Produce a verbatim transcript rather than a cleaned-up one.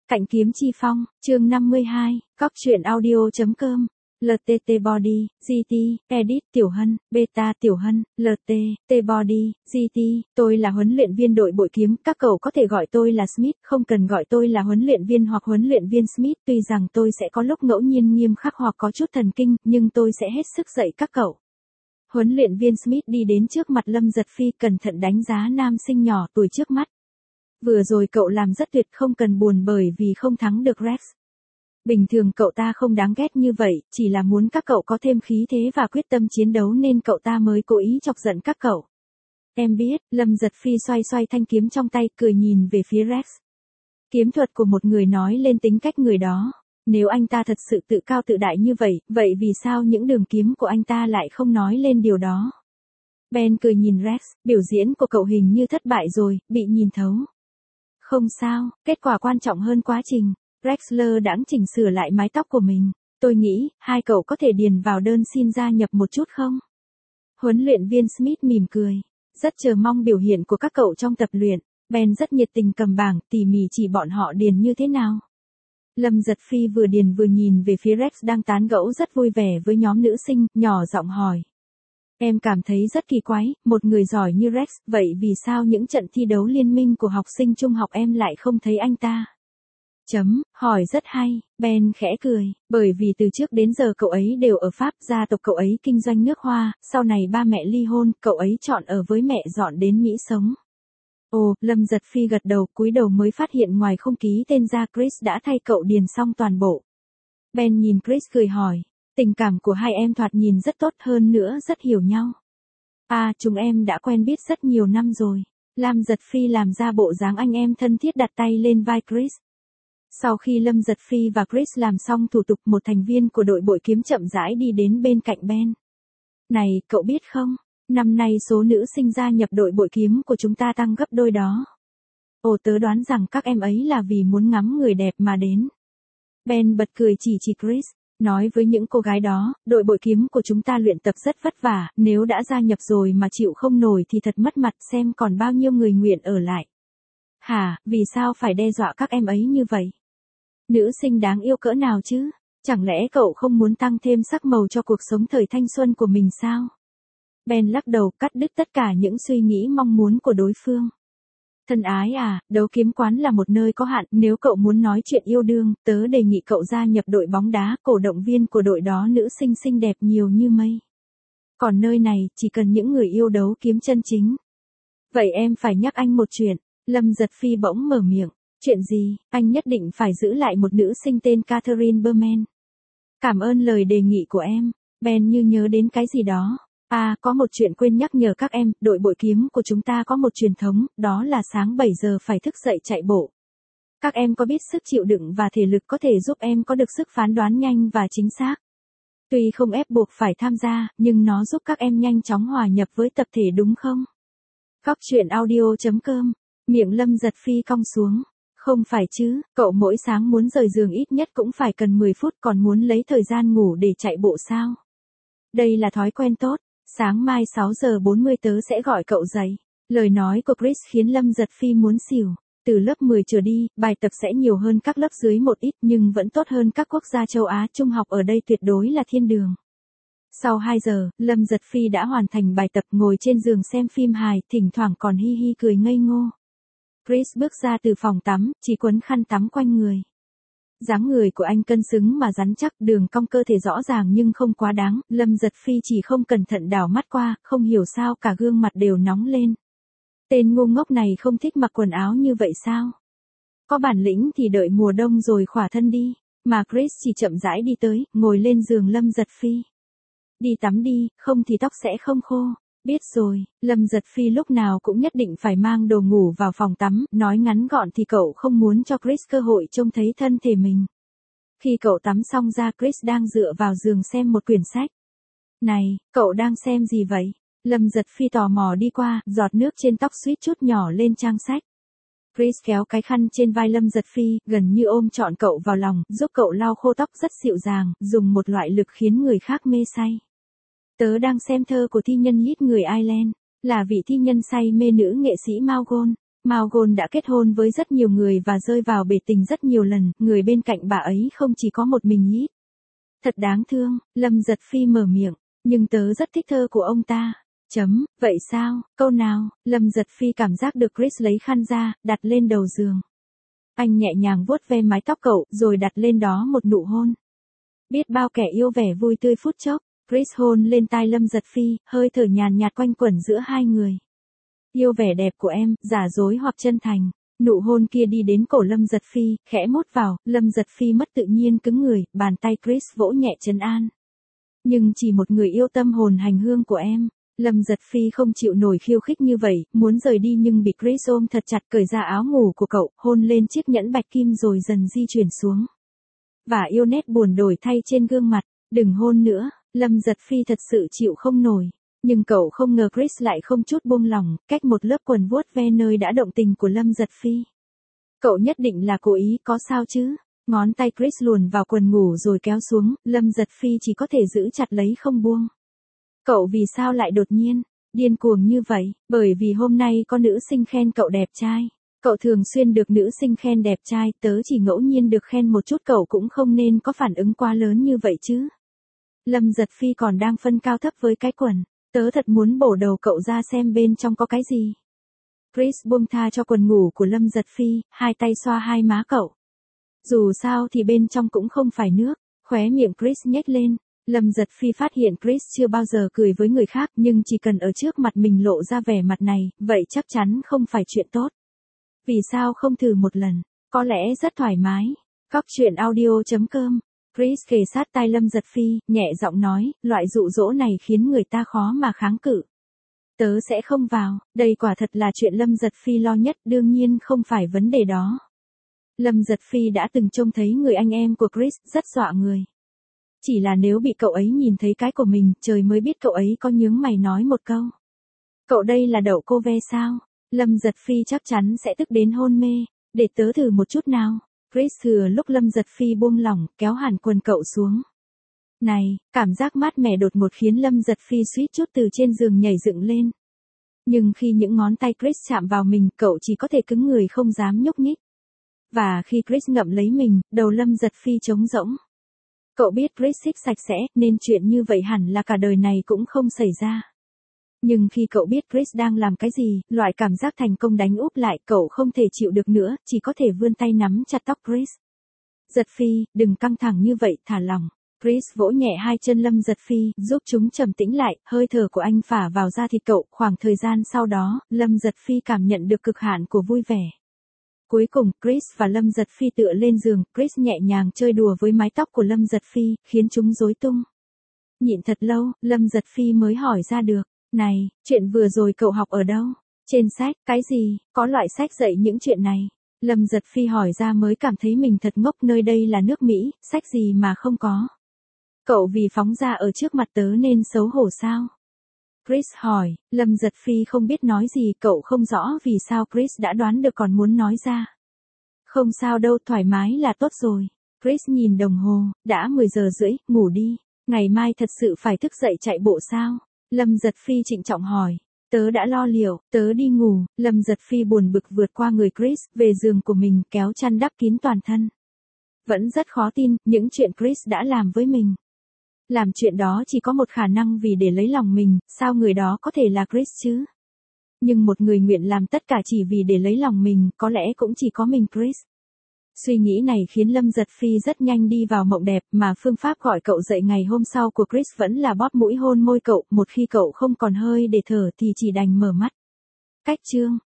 Cạnh kiếm chi phong, chương năm mươi hai, Cóc truyện audio.com, lờ tê tê Body, giê tê, Edit Tiểu Hân, Beta Tiểu Hân, lờ tê tê Body, giê tê, tôi là huấn luyện viên đội bội kiếm, các cậu có thể gọi tôi là Smith, không cần gọi tôi là huấn luyện viên hoặc huấn luyện viên Smith, tuy rằng tôi sẽ có lúc ngẫu nhiên nghiêm khắc hoặc có chút thần kinh, nhưng tôi sẽ hết sức dạy các cậu. Huấn luyện viên Smith đi đến trước mặt Lâm Giật Phi cẩn thận đánh giá nam sinh nhỏ tuổi trước mắt. Vừa rồi cậu làm rất tuyệt, không cần buồn bởi vì không thắng được Rex. Bình thường cậu ta không đáng ghét như vậy, chỉ là muốn các cậu có thêm khí thế và quyết tâm chiến đấu nên cậu ta mới cố ý chọc giận các cậu. Em biết, Lâm Giật Phi xoay xoay thanh kiếm trong tay, cười nhìn về phía Rex. Kiếm thuật của một người nói lên tính cách người đó. Nếu anh ta thật sự tự cao tự đại như vậy, vậy vì sao những đường kiếm của anh ta lại không nói lên điều đó? Ben cười nhìn Rex, biểu diễn của cậu hình như thất bại rồi, bị nhìn thấu. Không sao, kết quả quan trọng hơn quá trình. Rex lơ đãng chỉnh sửa lại mái tóc của mình. Tôi nghĩ, hai cậu có thể điền vào đơn xin gia nhập một chút không? Huấn luyện viên Smith mỉm cười. Rất chờ mong biểu hiện của các cậu trong tập luyện. Ben rất nhiệt tình cầm bảng, tỉ mỉ chỉ bọn họ điền như thế nào. Lâm Giật Phi vừa điền vừa nhìn về phía Rex đang tán gẫu rất vui vẻ với nhóm nữ sinh, nhỏ giọng hỏi. Em cảm thấy rất kỳ quái, một người giỏi như Rex, vậy vì sao những trận thi đấu liên minh của học sinh trung học em lại không thấy anh ta? Chấm, hỏi rất hay, Ben khẽ cười, bởi vì từ trước đến giờ cậu ấy đều ở Pháp, gia tộc cậu ấy kinh doanh nước hoa, sau này ba mẹ ly hôn, cậu ấy chọn ở với mẹ dọn đến Mỹ sống. Ồ, Lâm Giật Phi gật đầu, cúi đầu mới phát hiện ngoài không ký tên ra Chris đã thay cậu điền xong toàn bộ. Ben nhìn Chris cười hỏi, tình cảm của hai em thoạt nhìn rất tốt, hơn nữa rất hiểu nhau. À, chúng em đã quen biết rất nhiều năm rồi. Lâm Giật Phi làm ra bộ dáng anh em thân thiết đặt tay lên vai Chris. Sau khi Lâm Giật Phi và Chris làm xong thủ tục, một thành viên của đội bội kiếm chậm rãi đi đến bên cạnh Ben. Này, cậu biết không, năm nay số nữ sinh gia nhập đội bội kiếm của chúng ta tăng gấp đôi đó. Ồ, tớ đoán rằng các em ấy là vì muốn ngắm người đẹp mà đến. Ben bật cười chỉ chỉ Chris, nói với những cô gái đó, đội bội kiếm của chúng ta luyện tập rất vất vả, nếu đã gia nhập rồi mà chịu không nổi thì thật mất mặt, xem còn bao nhiêu người nguyện ở lại. Hả, vì sao phải đe dọa các em ấy như vậy? Nữ sinh đáng yêu cỡ nào chứ? Chẳng lẽ cậu không muốn tăng thêm sắc màu cho cuộc sống thời thanh xuân của mình sao? Ben lắc đầu, cắt đứt tất cả những suy nghĩ mong muốn của đối phương. Thân ái à, đấu kiếm quán là một nơi có hạn, nếu cậu muốn nói chuyện yêu đương, tớ đề nghị cậu gia nhập đội bóng đá, cổ động viên của đội đó nữ sinh xinh đẹp nhiều như mây. Còn nơi này, chỉ cần những người yêu đấu kiếm chân chính. Vậy em phải nhắc anh một chuyện. Lâm Giật Phi bỗng mở miệng. Chuyện gì? Anh nhất định phải giữ lại một nữ sinh tên Catherine Berman. Cảm ơn lời đề nghị của em. Ben như nhớ đến cái gì đó. À, có một chuyện quên nhắc nhở các em, đội bội kiếm của chúng ta có một truyền thống, đó là sáng bảy giờ phải thức dậy chạy bộ. Các em có biết sức chịu đựng và thể lực có thể giúp em có được sức phán đoán nhanh và chính xác. Tuy không ép buộc phải tham gia, nhưng nó giúp các em nhanh chóng hòa nhập với tập thể đúng không? Cóc truyện audio.com, miệng Lâm Giật Phi cong xuống. Không phải chứ, cậu mỗi sáng muốn rời giường ít nhất cũng phải cần mười phút, còn muốn lấy thời gian ngủ để chạy bộ sao? Đây là thói quen tốt. Sáng mai sáu giờ bốn mươi tớ sẽ gọi cậu dậy. Lời nói của Chris khiến Lâm Giật Phi muốn xỉu. Từ lớp mười trở đi, bài tập sẽ nhiều hơn các lớp dưới một ít nhưng vẫn tốt hơn các quốc gia châu Á, trung học ở đây tuyệt đối là thiên đường. Sau hai giờ, Lâm Giật Phi đã hoàn thành bài tập, ngồi trên giường xem phim hài, thỉnh thoảng còn hi hi cười ngây ngô. Chris bước ra từ phòng tắm, chỉ quấn khăn tắm quanh người. Dáng người của anh cân xứng mà rắn chắc, đường cong cơ thể rõ ràng nhưng không quá đáng, Lâm Giật Phi chỉ không cẩn thận đảo mắt qua, không hiểu sao cả gương mặt đều nóng lên. Tên ngu ngốc này không thích mặc quần áo như vậy sao? Có bản lĩnh thì đợi mùa đông rồi khỏa thân đi, mà Chris chỉ chậm rãi đi tới, ngồi lên giường Lâm Giật Phi. Đi tắm đi, không thì tóc sẽ không khô. Biết rồi, Lâm Giật Phi lúc nào cũng nhất định phải mang đồ ngủ vào phòng tắm, nói ngắn gọn thì cậu không muốn cho Chris cơ hội trông thấy thân thể mình. Khi cậu tắm xong ra, Chris đang dựa vào giường xem một quyển sách. Này, cậu đang xem gì vậy? Lâm Giật Phi tò mò đi qua, giọt nước trên tóc suýt chút nhỏ lên trang sách. Chris kéo cái khăn trên vai Lâm Giật Phi, gần như ôm trọn cậu vào lòng, giúp cậu lau khô tóc rất dịu dàng, dùng một loại lực khiến người khác mê say. Tớ đang xem thơ của thi nhân Lít người Ireland, là vị thi nhân say mê nữ nghệ sĩ Maughon. Margot đã kết hôn với rất nhiều người và rơi vào bể tình rất nhiều lần, người bên cạnh bà ấy không chỉ có một mình Hít. Thật đáng thương, Lâm Giật Phi mở miệng, nhưng tớ rất thích thơ của ông ta. Chấm, vậy sao, câu nào, Lâm Giật Phi cảm giác được Chris lấy khăn ra, đặt lên đầu giường. Anh nhẹ nhàng vuốt ve mái tóc cậu, rồi đặt lên đó một nụ hôn. Biết bao kẻ yêu vẻ vui tươi phút chốc, Chris hôn lên tai Lâm Giật Phi, hơi thở nhàn nhạt quanh quẩn giữa hai người. Yêu vẻ đẹp của em, giả dối hoặc chân thành. Nụ hôn kia đi đến cổ Lâm Giật Phi, khẽ mút vào, Lâm Giật Phi mất tự nhiên cứng người, bàn tay Chris vỗ nhẹ trấn an. Nhưng chỉ một người yêu tâm hồn hành hương của em. Lâm Giật Phi không chịu nổi khiêu khích như vậy, muốn rời đi nhưng bị Chris ôm thật chặt, cởi ra áo ngủ của cậu, hôn lên chiếc nhẫn bạch kim rồi dần di chuyển xuống. Và yêu nét buồn đổi thay trên gương mặt, đừng hôn nữa, Lâm Giật Phi thật sự chịu không nổi. Nhưng cậu không ngờ Chris lại không chút buông lỏng, cách một lớp quần vuốt ve nơi đã động tình của Lâm Giật Phi. Cậu nhất định là cố ý, có sao chứ? Ngón tay Chris luồn vào quần ngủ rồi kéo xuống, Lâm Giật Phi chỉ có thể giữ chặt lấy không buông. Cậu vì sao lại đột nhiên, điên cuồng như vậy? Bởi vì hôm nay có nữ sinh khen cậu đẹp trai. Cậu thường xuyên được nữ sinh khen đẹp trai, tớ chỉ ngẫu nhiên được khen một chút, cậu cũng không nên có phản ứng quá lớn như vậy chứ. Lâm Giật Phi còn đang phân cao thấp với cái quần. Tớ thật muốn bổ đầu cậu ra xem bên trong có cái gì. Chris buông tha cho quần ngủ của Lâm Giật Phi, hai tay xoa hai má cậu. Dù sao thì bên trong cũng không phải nước, khóe miệng Chris nhếch lên. Lâm Giật Phi phát hiện Chris chưa bao giờ cười với người khác, nhưng chỉ cần ở trước mặt mình lộ ra vẻ mặt này, vậy chắc chắn không phải chuyện tốt. Vì sao không thử một lần, có lẽ rất thoải mái. Cóc truyện audio chấm com. Chris kề sát tai Lâm Giật Phi, nhẹ giọng nói, loại dụ dỗ này khiến người ta khó mà kháng cự. Tớ sẽ không vào, đây quả thật là chuyện Lâm Giật Phi lo nhất, đương nhiên không phải vấn đề đó. Lâm Giật Phi đã từng trông thấy người anh em của Chris, rất dọa người. Chỉ là nếu bị cậu ấy nhìn thấy cái của mình, trời mới biết cậu ấy có nhướng mày nói một câu. Cậu đây là đậu cô ve sao? Lâm Giật Phi chắc chắn sẽ tức đến hôn mê, để tớ thử một chút nào. Chris thừa lúc Lâm Giật Phi buông lỏng, kéo hẳn quần cậu xuống. Này, cảm giác mát mẻ đột ngột khiến Lâm Giật Phi suýt chút từ trên giường nhảy dựng lên. Nhưng khi những ngón tay Chris chạm vào mình, cậu chỉ có thể cứng người không dám nhúc nhích. Và khi Chris ngậm lấy mình, đầu Lâm Giật Phi trống rỗng. Cậu biết Chris thích sạch sẽ, nên chuyện như vậy hẳn là cả đời này cũng không xảy ra. Nhưng khi cậu biết Chris đang làm cái gì, loại cảm giác thành công đánh úp lại, cậu không thể chịu được nữa, chỉ có thể vươn tay nắm chặt tóc Chris. Giật Phi, đừng căng thẳng như vậy, thả lỏng. Chris vỗ nhẹ hai chân Lâm Giật Phi, giúp chúng trầm tĩnh lại, hơi thở của anh phả vào da thịt cậu. Khoảng thời gian sau đó, Lâm Giật Phi cảm nhận được cực hạn của vui vẻ. Cuối cùng, Chris và Lâm Giật Phi tựa lên giường, Chris nhẹ nhàng chơi đùa với mái tóc của Lâm Giật Phi, khiến chúng rối tung. Nhịn thật lâu, Lâm Giật Phi mới hỏi ra được, này, chuyện vừa rồi cậu học ở đâu? Trên sách, cái gì, có loại sách dạy những chuyện này? Lâm Giật Phi hỏi ra mới cảm thấy mình thật ngốc, nơi đây là nước Mỹ, sách gì mà không có. Cậu vì phóng ra ở trước mặt tớ nên xấu hổ sao? Chris hỏi, Lâm Giật Phi không biết nói gì, cậu không rõ vì sao Chris đã đoán được còn muốn nói ra. Không sao đâu, thoải mái là tốt rồi. Chris nhìn đồng hồ, đã mười giờ rưỡi, ngủ đi. Ngày mai thật sự phải thức dậy chạy bộ sao? Lâm Giật Phi trịnh trọng hỏi. Tớ đã lo liệu, tớ đi ngủ. Lâm Giật Phi buồn bực vượt qua người Chris, về giường của mình, kéo chăn đắp kín toàn thân. Vẫn rất khó tin, những chuyện Chris đã làm với mình. Làm chuyện đó chỉ có một khả năng vì để lấy lòng mình, sao người đó có thể là Chris chứ? Nhưng một người nguyện làm tất cả chỉ vì để lấy lòng mình, có lẽ cũng chỉ có mình Chris. Suy nghĩ này khiến Lâm Giật Phi rất nhanh đi vào mộng đẹp, mà phương pháp gọi cậu dậy ngày hôm sau của Chris vẫn là bóp mũi hôn môi cậu, một khi cậu không còn hơi để thở thì chỉ đành mở mắt. Cách chương